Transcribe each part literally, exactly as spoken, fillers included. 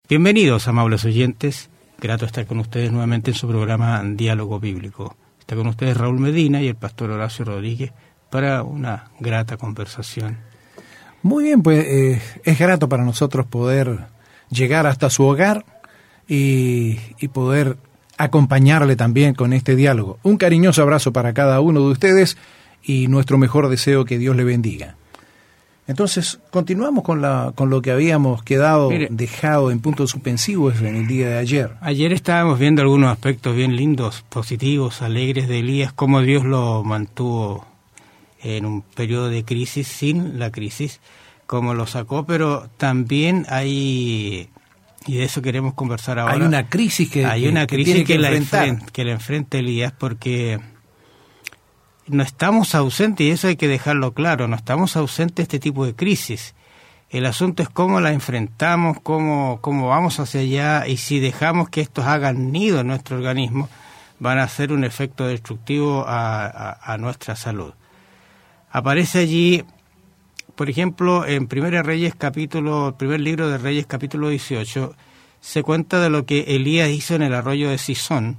Bienvenidos, amables oyentes. Grato estar con ustedes nuevamente en su programa Diálogo Bíblico. Está con ustedes Raúl Medina y el pastor Horacio Rodríguez para una grata conversación. Muy bien, pues eh, es grato para nosotros poder llegar hasta su hogar y, y poder acompañarle también con este diálogo. Un cariñoso abrazo para cada uno de ustedes y nuestro mejor deseo que Dios le bendiga. Entonces, continuamos con la con lo que habíamos quedado Mire, dejado en puntos suspensivos en el día de ayer. Ayer estábamos viendo algunos aspectos bien lindos, positivos, alegres de Elías, cómo Dios lo mantuvo en un periodo de crisis, sin la crisis, cómo lo sacó, pero también hay, y de eso queremos conversar ahora. Hay una crisis que Hay una que, crisis que, que, que, la enfrentar. enfrenta, que la enfrenta Elías, porque no estamos ausentes, y eso hay que dejarlo claro, no estamos ausentes de este tipo de crisis. El asunto es cómo la enfrentamos, cómo, cómo vamos hacia allá, y si dejamos que estos hagan nido en nuestro organismo, van a hacer un efecto destructivo a, a, a nuestra salud. Aparece allí, por ejemplo, en Primera Reyes, capítulo, el primer libro de Reyes, capítulo dieciocho, se cuenta de lo que Elías hizo en el arroyo de Sisón,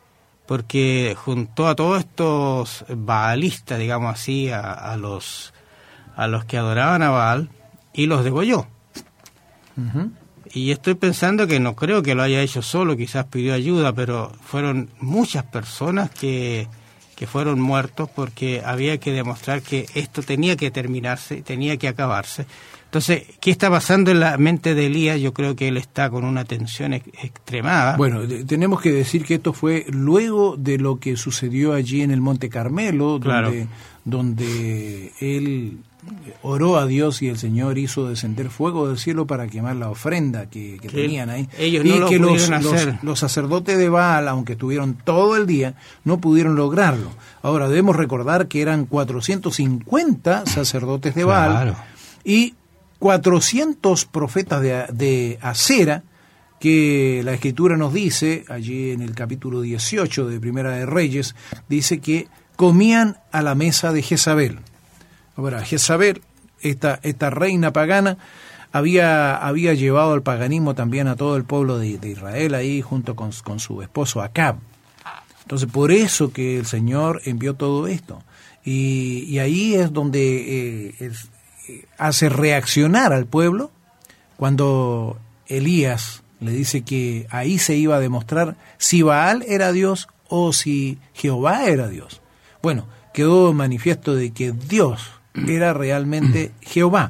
porque juntó a todos estos baalistas, digamos así, a, a los a los que adoraban a Baal, y los degolló. Uh-huh. Y estoy pensando que no creo que lo haya hecho solo, quizás pidió ayuda, pero fueron muchas personas que, que fueron muertos porque había que demostrar que esto tenía que terminarse, tenía que acabarse. Entonces, ¿qué está pasando en la mente de Elías? Yo creo que él está con una tensión ex- extremada. Bueno, de, tenemos que decir que esto fue luego de lo que sucedió allí en el Monte Carmelo, claro, donde, donde él oró a Dios y el Señor hizo descender fuego del cielo para quemar la ofrenda que, que, que tenían ahí. Ellos y no lo que pudieron los, hacer. Los, los sacerdotes de Baal, aunque estuvieron todo el día, no pudieron lograrlo. Ahora, debemos recordar que eran cuatrocientos cincuenta sacerdotes de Baal, claro, y cuatrocientos profetas de, de Acera, que la Escritura nos dice, allí en el capítulo dieciocho de Primera de Reyes, dice que comían a la mesa de Jezabel. Ahora, Jezabel, esta, esta reina pagana, había, había llevado al paganismo también a todo el pueblo de, de Israel ahí, junto con, con su esposo Acab. Entonces, por eso que el Señor envió todo esto. Y, y ahí es donde... Eh, es, hace reaccionar al pueblo cuando Elías le dice que ahí se iba a demostrar si Baal era Dios o si Jehová era Dios. Bueno, quedó manifiesto de que Dios era realmente Jehová.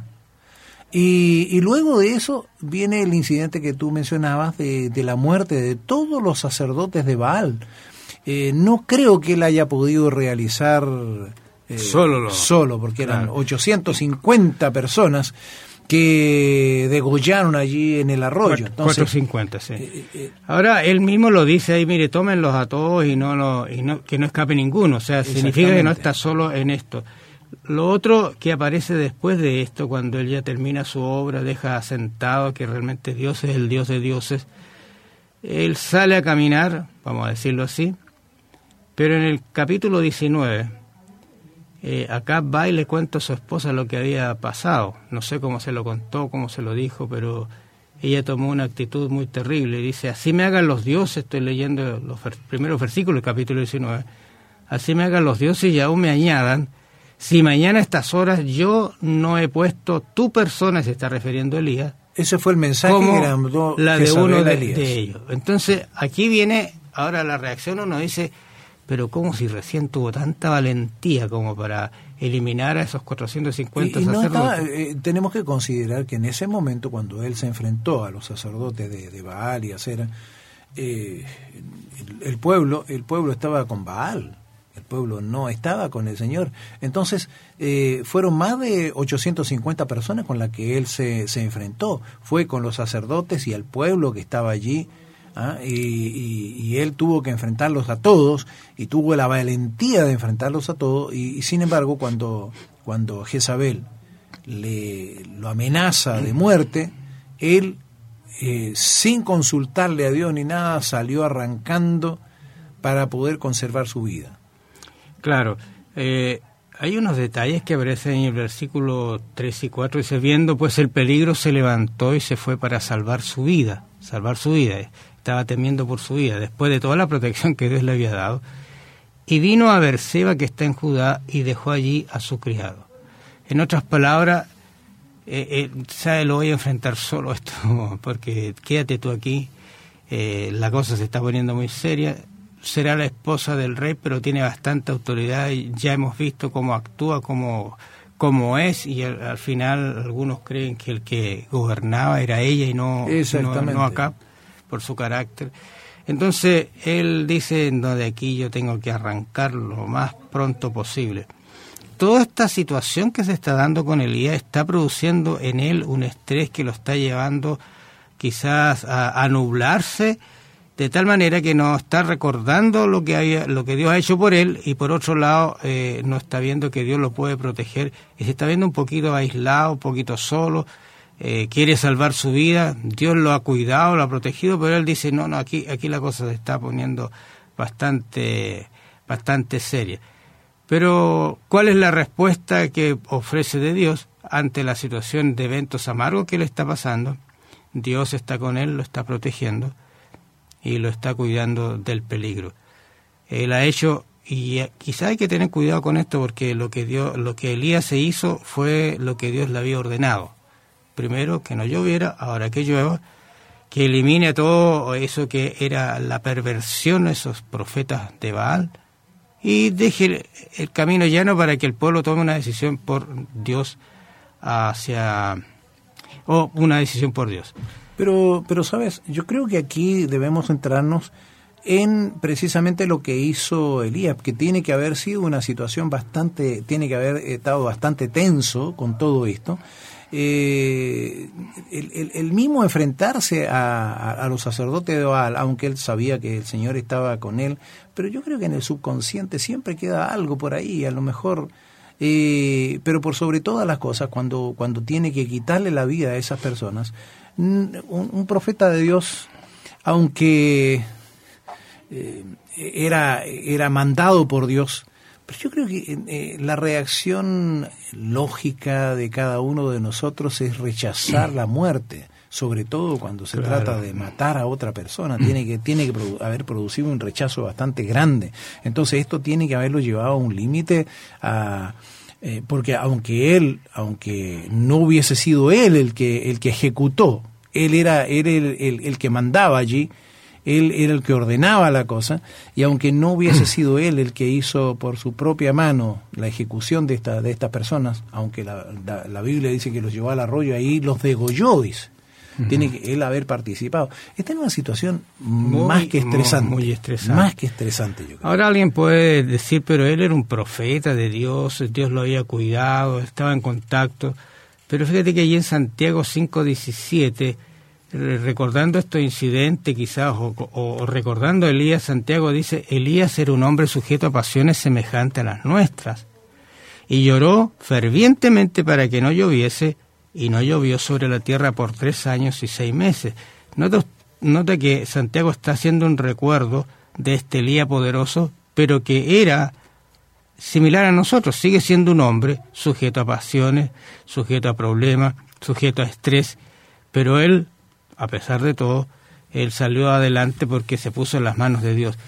Y, y luego de eso viene el incidente que tú mencionabas de, de la muerte de todos los sacerdotes de Baal. Eh, no creo que él haya podido realizar... Eh, solo, lo, solo, porque claro. eran ochocientas cincuenta personas que degollaron allí en el arroyo. cuatrocientos cincuenta, sí. Eh, eh, Ahora, él mismo lo dice ahí, mire, tómenlos a todos y no, lo, y no que no escape ninguno. O sea, significa que no está solo en esto. Lo otro que aparece después de esto, cuando él ya termina su obra, deja asentado que realmente Dios es el Dios de dioses, él sale a caminar, vamos a decirlo así, pero en el capítulo diecinueve... Eh, acá va y le cuenta a su esposa lo que había pasado. No sé cómo se lo contó, cómo se lo dijo, pero ella tomó una actitud muy terrible. Dice, así me hagan los dioses, estoy leyendo los ver- primeros versículos del capítulo diecinueve, así me hagan los dioses y aún me añadan, si mañana a estas horas yo no he puesto tu persona, se está refiriendo a Elías. Ese fue el mensaje como que mandó la de uno de, Elías. de ellos. Entonces, aquí viene ahora la reacción, uno dice... pero como si recién tuvo tanta valentía como para eliminar a esos cuatrocientos cincuenta y, y no sacerdotes. estaba, eh, tenemos que considerar que en ese momento, cuando él se enfrentó a los sacerdotes de, de Baal y Acera, eh, el, el pueblo el pueblo estaba con Baal, el pueblo no estaba con el Señor. Entonces, eh, fueron más de ochocientas cincuenta personas con las que él se, se enfrentó. Fue con los sacerdotes y el pueblo que estaba allí. ¿Ah? Y, y, y él tuvo que enfrentarlos a todos y tuvo la valentía de enfrentarlos a todos y, y sin embargo cuando, cuando Jezabel le, lo amenaza de muerte, él eh, sin consultarle a Dios ni nada salió arrancando para poder conservar su vida. Claro, eh, hay unos detalles que aparecen en el versículo tres y cuatro, dice, viendo pues el peligro se levantó y se fue para salvar su vida. salvar su vida, estaba temiendo por su vida, después de toda la protección que Dios le había dado, y vino a Berseba, que está en Judá, y dejó allí a su criado. En otras palabras, eh, eh, ¿sabe? Lo voy a enfrentar solo esto, porque quédate tú aquí, eh, la cosa se está poniendo muy seria. Será la esposa del rey, pero tiene bastante autoridad, y ya hemos visto cómo actúa, cómo, cómo es, y al, al final algunos creen que el que gobernaba era ella y no, no, no acá, por su carácter. Entonces él dice, no, de aquí yo tengo que arrancar lo más pronto posible. Toda esta situación que se está dando con Elías está produciendo en él un estrés que lo está llevando quizás a, a nublarse, de tal manera que no está recordando lo que había, lo que Dios ha hecho por él, y por otro lado eh, no está viendo que Dios lo puede proteger, y se está viendo un poquito aislado, un poquito solo, eh, quiere salvar su vida, Dios lo ha cuidado, lo ha protegido, pero él dice, no, no, aquí, aquí la cosa se está poniendo bastante, bastante seria. Pero, ¿cuál es la respuesta que ofrece de Dios ante la situación de eventos amargos que le está pasando? Dios está con él, lo está protegiendo y lo está cuidando del peligro. Él ha hecho, y quizá hay que tener cuidado con esto, porque lo que Dios, lo que Elías se hizo fue lo que Dios le había ordenado. Primero, que no lloviera, ahora que llueva, que elimine todo eso que era la perversión de esos profetas de Baal, y deje el camino llano para que el pueblo tome una decisión por Dios hacia, o una decisión por Dios. Pero, pero sabes, yo creo que aquí debemos centrarnos en precisamente lo que hizo Elías, que tiene que haber sido una situación bastante, tiene que haber estado bastante tenso con todo esto. Eh, el, el, el mismo enfrentarse a, a, a los sacerdotes de Baal, aunque él sabía que el Señor estaba con él, pero yo creo que en el subconsciente siempre queda algo por ahí, a lo mejor, eh, pero por sobre todas las cosas, cuando, cuando tiene que quitarle la vida a esas personas, un, un profeta de Dios, aunque eh, era, era mandado por Dios, pero yo creo que eh, la reacción lógica de cada uno de nosotros es rechazar la muerte, sobre todo cuando se claro. trata de matar a otra persona. Tiene que tiene que produ- haber producido un rechazo bastante grande. Entonces esto tiene que haberlo llevado a un límite, a eh, porque aunque él, aunque no hubiese sido él el que el que ejecutó, él era, era el, el, el que mandaba allí. Él era el que ordenaba la cosa, y aunque no hubiese sido él el que hizo por su propia mano la ejecución de esta, de estas personas, aunque la, la, la Biblia dice que los llevó al arroyo, ahí los degolló, dice. Uh-huh. Tiene que él haber participado. Está en una situación muy, más que estresante. Muy, muy estresante. Más que estresante, yo creo. Ahora alguien puede decir, pero él era un profeta de Dios, Dios lo había cuidado, estaba en contacto. Pero fíjate que allí en Santiago cinco diecisiete, recordando estos incidentes quizás, o, o, o recordando a Elías, Santiago dice, Elías era un hombre sujeto a pasiones semejantes a las nuestras, y lloró fervientemente para que no lloviese, y no llovió sobre la tierra por tres años y seis meses. Nota, nota que Santiago está haciendo un recuerdo de este Elías poderoso, pero que era similar a nosotros, sigue siendo un hombre sujeto a pasiones, sujeto a problemas, sujeto a estrés, pero él, a pesar de todo, él salió adelante porque se puso en las manos de Dios.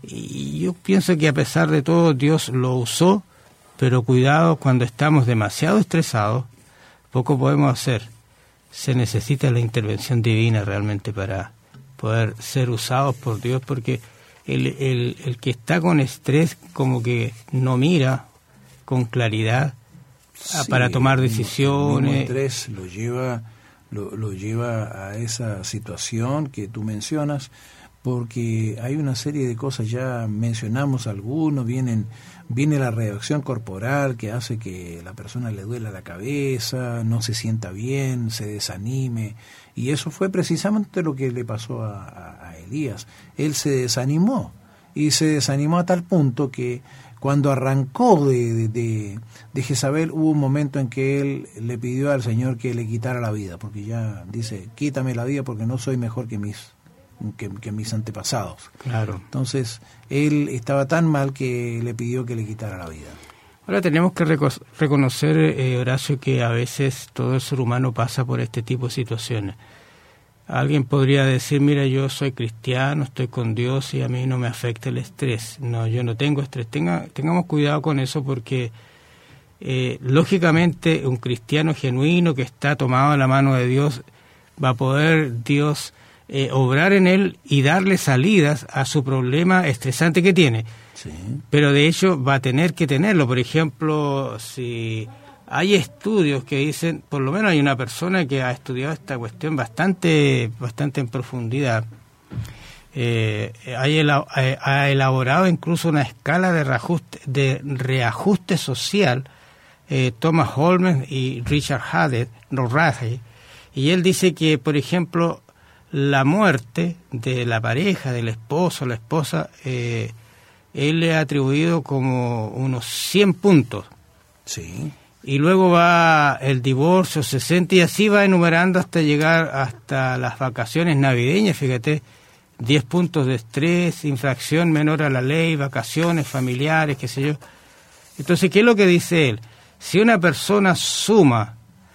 Y yo pienso que a pesar de todo Dios lo usó, pero cuidado, cuando estamos demasiado estresados, poco podemos hacer. Se necesita la intervención divina realmente para poder ser usados por Dios, porque el, el, el que está con estrés como que no mira con claridad sí, para tomar decisiones. El estrés lo lleva... Lo, lo lleva a esa situación que tú mencionas, porque hay una serie de cosas, ya mencionamos algunos, vienen, viene la reacción corporal que hace que la persona le duela la cabeza, no se sienta bien, se desanime, y eso fue precisamente lo que le pasó a, a, a Elías. Él se desanimó, y se desanimó a tal punto que cuando arrancó de, de, de, de Jezabel, hubo un momento en que él le pidió al Señor que le quitara la vida, porque ya dice, quítame la vida porque no soy mejor que mis que, que mis antepasados. Claro. Entonces, él estaba tan mal que le pidió que le quitara la vida. Ahora tenemos que reco- reconocer, eh, Horacio, que a veces todo el ser humano pasa por este tipo de situaciones. Alguien podría decir, mira, yo soy cristiano, estoy con Dios y a mí no me afecta el estrés. No, yo no tengo estrés. Tenga, tengamos cuidado con eso porque, eh, lógicamente, un cristiano genuino que está tomado en la mano de Dios, va a poder Dios eh, obrar en él y darle salidas a su problema estresante que tiene. Sí. Pero de hecho va a tener que tenerlo. Por ejemplo, si... hay estudios que dicen, por lo menos hay una persona que ha estudiado esta cuestión bastante bastante en profundidad, eh, hay ela- ha elaborado incluso una escala de reajuste, de reajuste social, eh, Thomas Holmes y Richard Haddad, Rahe, y él dice que, por ejemplo, la muerte de la pareja, del esposo, la esposa, eh, él le ha atribuido como unos cien puntos. Sí. Y luego va el divorcio, sesenta, y así va enumerando hasta llegar hasta las vacaciones navideñas, fíjate, diez puntos de estrés, infracción menor a la ley, vacaciones familiares, qué sé yo. Entonces, ¿qué es lo que dice él? Si una persona suma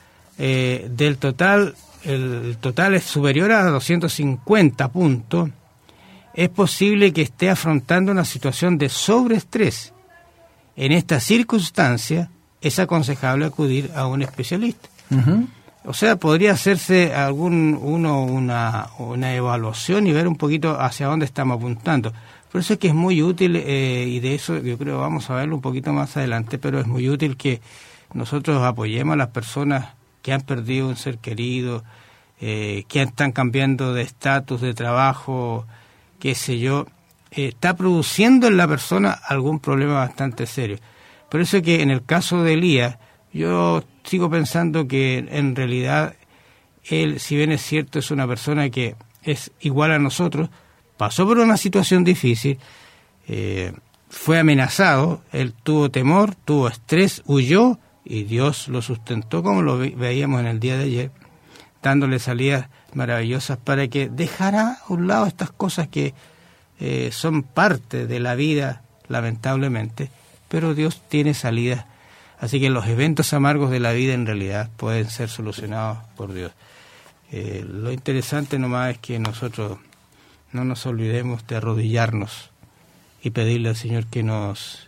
eh, del total, el total es superior a doscientos cincuenta puntos, es posible que esté afrontando una situación de sobreestrés. En esta circunstancia, es aconsejable acudir a un especialista. Uh-huh. O sea, podría hacerse algún uno una, una evaluación y ver un poquito hacia dónde estamos apuntando. Por eso es que es muy útil, eh, y de eso yo creo vamos a verlo un poquito más adelante, pero es muy útil que nosotros apoyemos a las personas que han perdido un ser querido, eh, que están cambiando de estatus, de trabajo, qué sé yo. Eh, está produciendo en la persona algún problema bastante serio. Por eso es que en el caso de Elías, yo sigo pensando que en realidad él, si bien es cierto, es una persona que es igual a nosotros, pasó por una situación difícil, eh, fue amenazado, él tuvo temor, tuvo estrés, huyó y Dios lo sustentó, como lo ve- veíamos en el día de ayer, dándole salidas maravillosas para que dejara a un lado estas cosas que eh, son parte de la vida, lamentablemente, pero Dios tiene salidas, así que los eventos amargos de la vida en realidad pueden ser solucionados por Dios. Eh, lo interesante nomás es que nosotros no nos olvidemos de arrodillarnos y pedirle al Señor que nos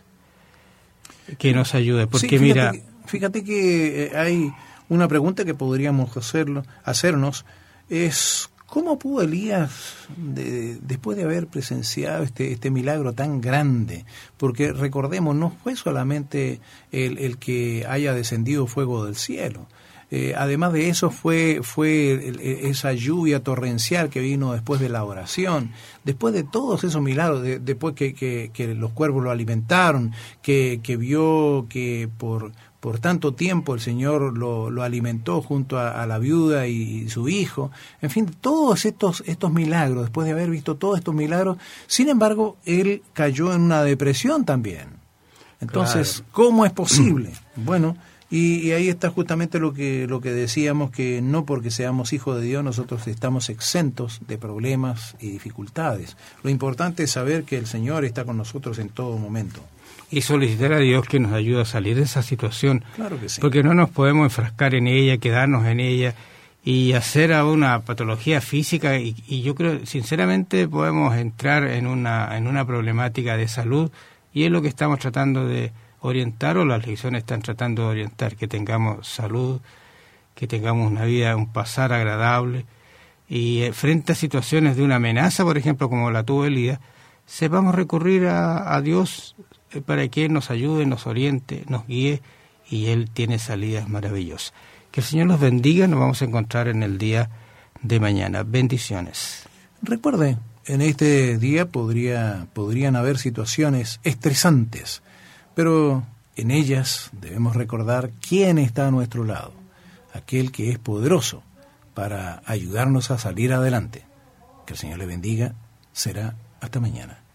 que nos ayude, porque sí, fíjate, mira, fíjate que hay una pregunta que podríamos hacerlo, hacernos, es ¿cómo pudo Elías, de, después de haber presenciado este, este milagro tan grande? Porque recordemos, no fue solamente el, el que haya descendido fuego del cielo. Eh, además de eso fue, fue el, esa lluvia torrencial que vino después de la oración. Después de todos esos milagros, de, después que, que, que los cuervos lo alimentaron, que, que vio que por... Por tanto tiempo el Señor lo, lo alimentó junto a, a la viuda y, y su hijo. En fin, todos estos, estos milagros, después de haber visto todos estos milagros, sin embargo, él cayó en una depresión también. Entonces, claro, ¿cómo es posible? Bueno, y, y ahí está justamente lo que, lo que decíamos, que no porque seamos hijos de Dios nosotros estamos exentos de problemas y dificultades. Lo importante es saber que el Señor está con nosotros en todo momento. Y solicitar a Dios que nos ayude a salir de esa situación, claro que sí, porque no nos podemos enfrascar en ella, quedarnos en ella y hacer a una patología física, y, y yo creo, sinceramente, podemos entrar en una en una problemática de salud, y es lo que estamos tratando de orientar, o las lecciones están tratando de orientar, que tengamos salud, que tengamos una vida, un pasar agradable, y eh, frente a situaciones de una amenaza, por ejemplo, como la tuvo Elías, sepamos recurrir a, a Dios para que Él nos ayude, nos oriente, nos guíe, y Él tiene salidas maravillosas. Que el Señor los bendiga, nos vamos a encontrar en el día de mañana. Bendiciones. Recuerde, en este día podría, podrían haber situaciones estresantes, pero en ellas debemos recordar quién está a nuestro lado, aquel que es poderoso para ayudarnos a salir adelante. Que el Señor le bendiga, será hasta mañana.